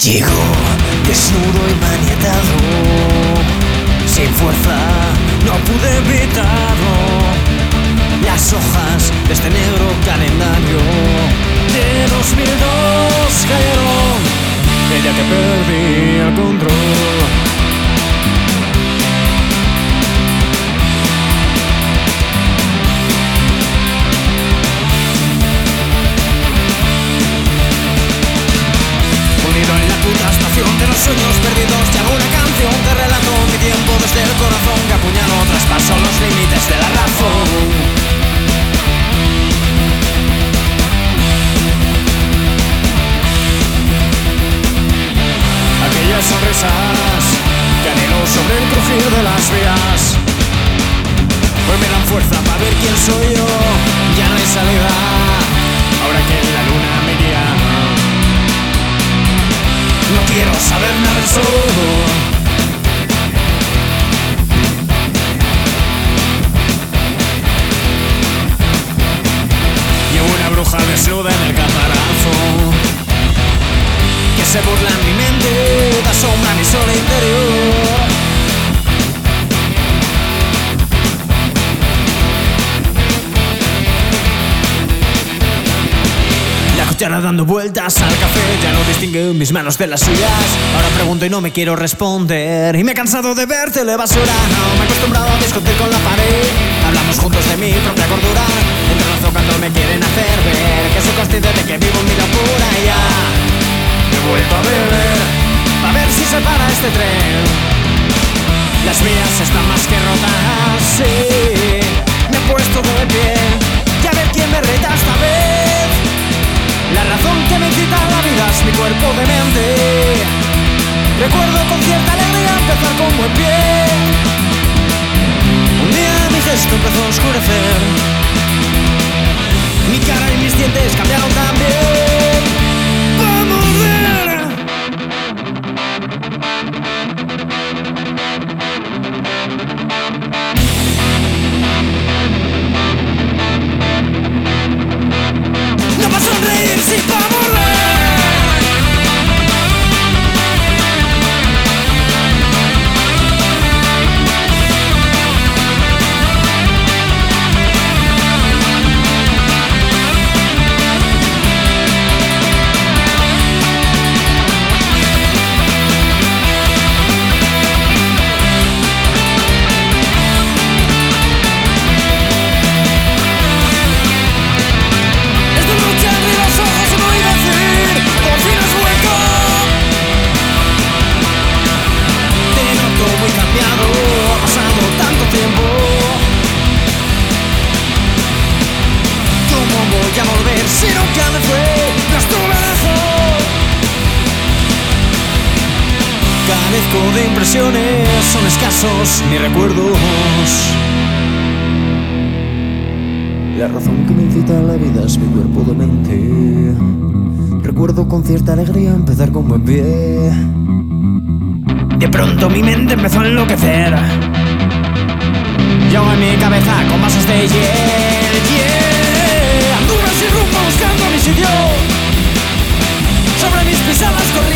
Llego desnudo y maniatado, sin fuerza, no pude evitarlo. Las hojas de este negro calendario de 2002 cayeron el día que perdí el control. En la puta estación de los sueños perdidos, te hago una canción, te relato mi tiempo desde el corazón que apuñalo, traspaso los límites de la razón. Aquellas sonrisas que anhelo sobre el crujir de las vías, hoy me dan fuerza para ver quién soy yo. Ya no hay salida, ahora que la luna me guía. No quiero saber nada del sol. Llevo una bruja desnuda en el caparazzo que se burla en mi mente, da sombra a mi sol interior. La cuchara dando vueltas al café, ya no distingue mis manos de las suyas. Ahora pregunto y no me quiero responder, y me he cansado de ver telebasura. No me he acostumbrado a discutir con la pared. Hablamos juntos de mi propia cordura, entrelazo cuando me quieren hacer ver que soy consciente de que vivo en mi locura. Y ya he vuelto a beber, a ver si se para este tren. Las vías están más que rotas, sí. Me he puesto de pie, y a ver quién me reta esta vez. La razón que me incita a la vida es mi cuerpo de mente. Recuerdo con cierta alegría empezar con buen pie. Un día mi gesto empezó a oscurecer, mi cara y mis dientes cambiaron también. ¡Vamos a ver! No va a sonreír si va a morrer. Si nunca me fue, no estuve lejos. Carezco de impresiones, son escasos mis recuerdos. La razón que me incita a la vida es mi cuerpo de mente. Recuerdo con cierta alegría empezar con buen pie. De pronto mi mente empezó a enloquecer. Yo en mi cabeza con vasos de hiel, anduve sin rumbo buscando mi sitio. Sobre mis pisadas corrí